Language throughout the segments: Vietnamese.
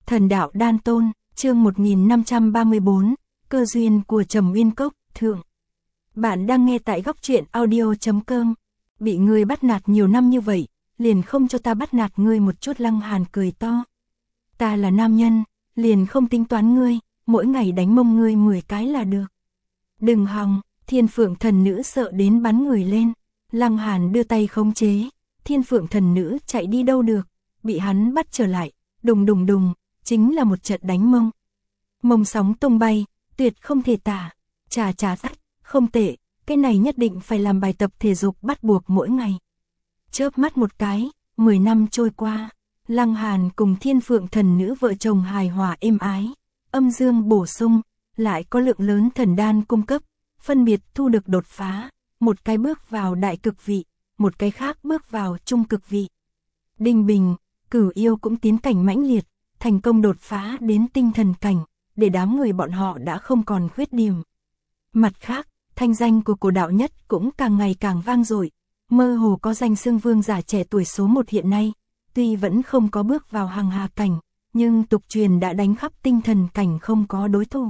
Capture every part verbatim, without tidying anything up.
Thần đạo đan tôn, chương một nghìn năm trăm ba mươi tư, cơ duyên của Trầm Uyên Cốc, thượng. Bạn đang nghe tại góc truyện audio chấm com. Bị ngươi bắt nạt nhiều năm như vậy, liền không cho ta bắt nạt ngươi một chút. Lăng Hàn cười to. Ta là nam nhân, liền không tính toán ngươi, mỗi ngày đánh mông ngươi mười cái là được. Đừng hòng, Thiên Phượng thần nữ sợ đến bắn người lên. Lăng Hàn đưa tay khống chế, Thiên Phượng thần nữ chạy đi đâu được, bị hắn bắt trở lại, đùng đùng đùng, chính là một trận đánh mông. Mông sóng tung bay, tuyệt không thể tả, trà trà rách, không tệ, cái này nhất định phải làm bài tập thể dục bắt buộc mỗi ngày. Chớp mắt một cái, mười năm trôi qua, Lăng Hàn cùng Thiên Phượng thần nữ vợ chồng hài hòa êm ái, âm dương bổ sung, lại có lượng lớn thần đan cung cấp, phân biệt thu được đột phá, một cái bước vào đại cực vị, một cái khác bước vào trung cực vị. Đinh Bình, Cửu Yêu cũng tiến cảnh mãnh liệt, thành công đột phá đến tinh thần cảnh, để đám người bọn họ đã không còn khuyết điểm. Mặt khác, thanh danh của Cổ Đạo Nhất cũng càng ngày càng vang dội, mơ hồ có danh xưng vương giả trẻ tuổi số một hiện nay, tuy vẫn không có bước vào hàng hà cảnh, nhưng tục truyền đã đánh khắp tinh thần cảnh không có đối thủ.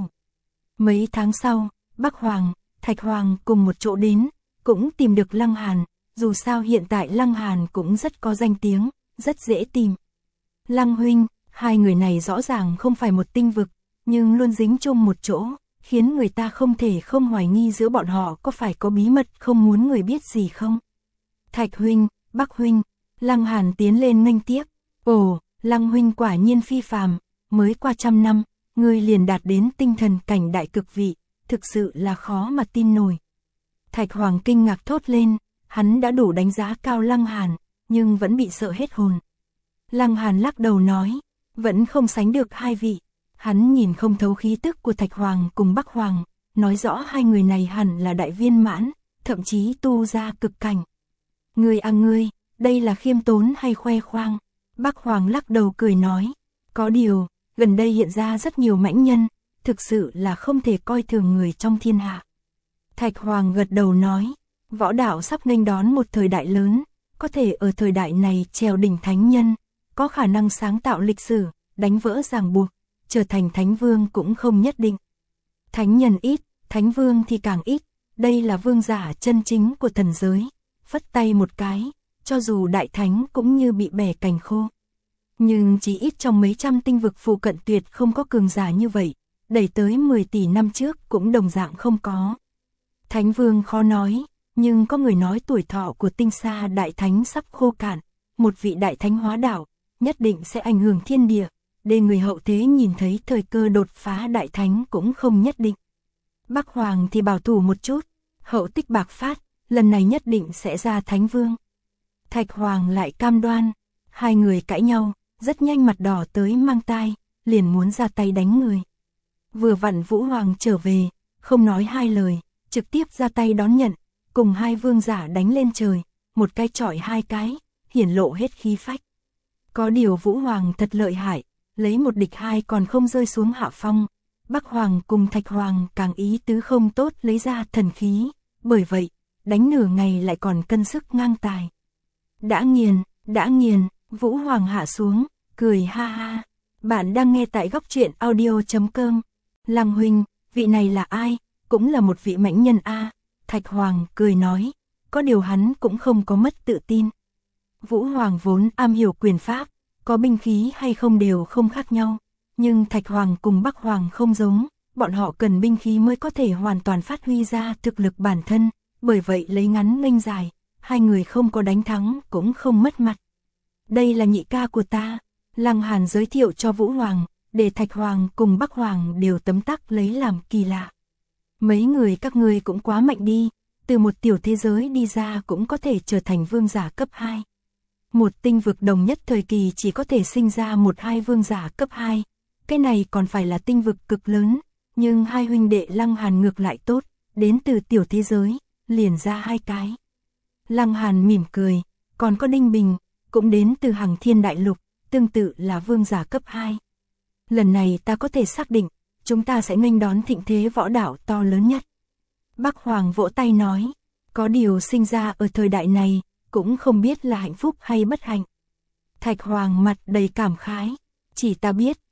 Mấy tháng sau, Bắc Hoàng, Thạch Hoàng cùng một chỗ đến, cũng tìm được Lăng Hàn, dù sao hiện tại Lăng Hàn cũng rất có danh tiếng, rất dễ tìm. Lăng huynh, hai người này rõ ràng không phải một tinh vực, nhưng luôn dính chung một chỗ, khiến người ta không thể không hoài nghi giữa bọn họ có phải có bí mật không muốn người biết gì không. Thạch huynh, Bắc huynh, Lăng Hàn tiến lên nghênh tiếp. Ồ, Lăng huynh quả nhiên phi phàm, mới qua trăm năm, ngươi liền đạt đến tinh thần cảnh đại cực vị, thực sự là khó mà tin nổi. Thạch Hoàng kinh ngạc thốt lên, hắn đã đủ đánh giá cao Lăng Hàn, nhưng vẫn bị sợ hết hồn. Lăng Hàn lắc đầu nói, vẫn không sánh được hai vị. Hắn nhìn không thấu khí tức của Thạch Hoàng cùng Bắc Hoàng, nói rõ hai người này hẳn là đại viên mãn, thậm chí tu ra cực cảnh. Ngươi à ngươi, đây là khiêm tốn hay khoe khoang? Bắc Hoàng lắc đầu cười nói, có điều, gần đây hiện ra rất nhiều mãnh nhân, thực sự là không thể coi thường người trong thiên hạ. Thạch Hoàng gật đầu nói, võ đạo sắp nghênh đón một thời đại lớn, có thể ở thời đại này trèo đỉnh thánh nhân, có khả năng sáng tạo lịch sử, đánh vỡ ràng buộc, trở thành thánh vương cũng không nhất định. Thánh nhân ít, thánh vương thì càng ít, đây là vương giả chân chính của thần giới, phất tay một cái, cho dù đại thánh cũng như bị bẻ cành khô. Nhưng chỉ ít trong mấy trăm tinh vực phụ cận tuyệt không có cường giả như vậy, đẩy tới mười tỷ năm trước cũng đồng dạng không có. Thánh vương khó nói, nhưng có người nói tuổi thọ của tinh sa đại thánh sắp khô cạn, một vị đại thánh hóa đạo, nhất định sẽ ảnh hưởng thiên địa, để người hậu thế nhìn thấy thời cơ đột phá đại thánh cũng không nhất định. Bắc Hoàng thì bảo thủ một chút, hậu tích bạc phát, lần này nhất định sẽ ra thánh vương. Thạch Hoàng lại cam đoan, hai người cãi nhau, rất nhanh mặt đỏ tới mang tai, liền muốn ra tay đánh người. Vừa vặn Vũ Hoàng trở về, không nói hai lời, trực tiếp ra tay đón nhận, cùng hai vương giả đánh lên trời, một cái chọi hai cái, hiển lộ hết khí phách. Có điều Vũ Hoàng thật lợi hại, lấy một địch hai còn không rơi xuống hạ phong. Bắc Hoàng cùng Thạch Hoàng càng ý tứ không tốt lấy ra thần khí, bởi vậy, đánh nửa ngày lại còn cân sức ngang tài. Đã nghiền, đã nghiền, Vũ Hoàng hạ xuống, cười ha ha. Bạn đang nghe tại góc truyện audio chấm com. Lăng huynh, vị này là ai? Cũng là một vị mãnh nhân a. Thạch Hoàng cười nói, có điều hắn cũng không có mất tự tin. Vũ Hoàng vốn am hiểu quyền pháp, có binh khí hay không đều không khác nhau, nhưng Thạch Hoàng cùng Bắc Hoàng không giống, bọn họ cần binh khí mới có thể hoàn toàn phát huy ra thực lực bản thân, bởi vậy lấy ngắn nghênh dài, hai người không có đánh thắng cũng không mất mặt. Đây là nhị ca của ta, Lăng Hàn giới thiệu cho Vũ Hoàng, để Thạch Hoàng cùng Bắc Hoàng đều tấm tắc lấy làm kỳ lạ. Mấy người các ngươi cũng quá mạnh đi, từ một tiểu thế giới đi ra cũng có thể trở thành vương giả cấp hai. Một tinh vực đồng nhất thời kỳ chỉ có thể sinh ra một hai vương giả cấp hai, cái này còn phải là tinh vực cực lớn, nhưng hai huynh đệ Lăng Hàn ngược lại tốt, đến từ tiểu thế giới, liền ra hai cái. Lăng Hàn mỉm cười, còn có Đinh Bình, cũng đến từ Hằng Thiên Đại Lục, tương tự là vương giả cấp hai. Lần này ta có thể xác định, chúng ta sẽ nghênh đón thịnh thế võ đạo to lớn nhất. Bắc Hoàng vỗ tay nói, có điều sinh ra ở thời đại này, cũng không biết là hạnh phúc hay bất hạnh. Thạch Hoàng mặt đầy cảm khái, chỉ ta biết,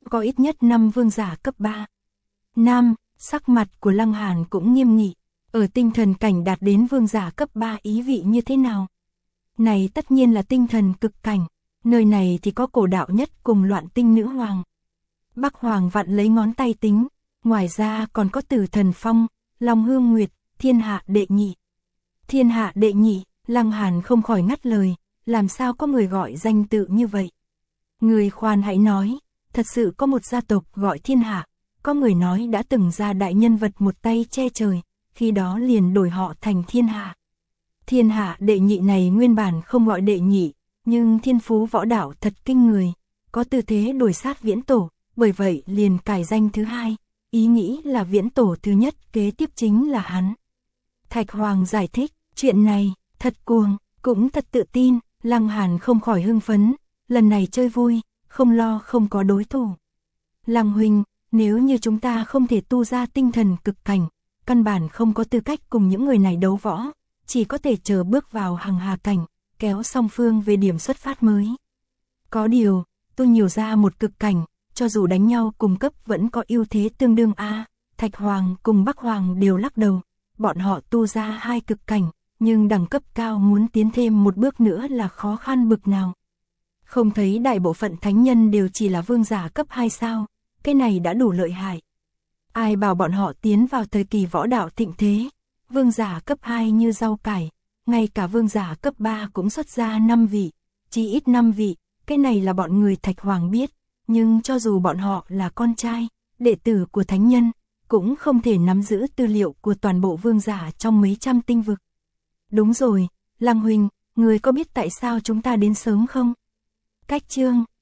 có ít nhất năm vương giả cấp ba. Nam, sắc mặt của Lăng Hàn cũng nghiêm nghị, ở tinh thần cảnh đạt đến vương giả cấp ba ý vị như thế nào? Này tất nhiên là tinh thần cực cảnh, nơi này thì có cổ đạo nhất cùng loạn tinh nữ hoàng. Bắc Hoàng vặn lấy ngón tay tính, ngoài ra còn có Tử Thần Phong, Long Hương Nguyệt, thiên hạ đệ nhị. Thiên hạ đệ nhị, Lăng Hàn không khỏi ngắt lời, làm sao có người gọi danh tự như vậy? Người khoan hãy nói, thật sự có một gia tộc gọi thiên hạ, có người nói đã từng ra đại nhân vật một tay che trời, khi đó liền đổi họ thành thiên hạ. Thiên hạ đệ nhị này nguyên bản không gọi đệ nhị, nhưng thiên phú võ đạo thật kinh người, có tư thế đuổi sát viễn tổ, bởi vậy liền cải danh thứ hai, ý nghĩ là viễn tổ thứ nhất kế tiếp chính là hắn. Thạch Hoàng giải thích, chuyện này, thật cuồng, cũng thật tự tin, Lăng Hàn không khỏi hưng phấn, lần này chơi vui, không lo không có đối thủ. Lăng huynh, nếu như chúng ta không thể tu ra tinh thần cực cảnh, căn bản không có tư cách cùng những người này đấu võ, chỉ có thể chờ bước vào hằng hà cảnh, kéo song phương về điểm xuất phát mới. Có điều, tôi nhiều ra một cực cảnh, cho dù đánh nhau cùng cấp vẫn có ưu thế tương đương a. Thạch Hoàng cùng Bắc Hoàng đều lắc đầu, bọn họ tu ra hai cực cảnh, nhưng đẳng cấp cao muốn tiến thêm một bước nữa là khó khăn bực nào. Không thấy đại bộ phận thánh nhân đều chỉ là vương giả cấp hai sao, cái này đã đủ lợi hại. Ai bảo bọn họ tiến vào thời kỳ võ đạo thịnh thế, vương giả cấp hai như rau cải, ngay cả vương giả cấp ba cũng xuất ra năm vị, chỉ ít năm vị, cái này là bọn người Thạch Hoàng biết, nhưng cho dù bọn họ là con trai, đệ tử của thánh nhân, cũng không thể nắm giữ tư liệu của toàn bộ vương giả trong mấy trăm tinh vực. Đúng rồi, Lăng huynh, người có biết tại sao chúng ta đến sớm không? Cách chương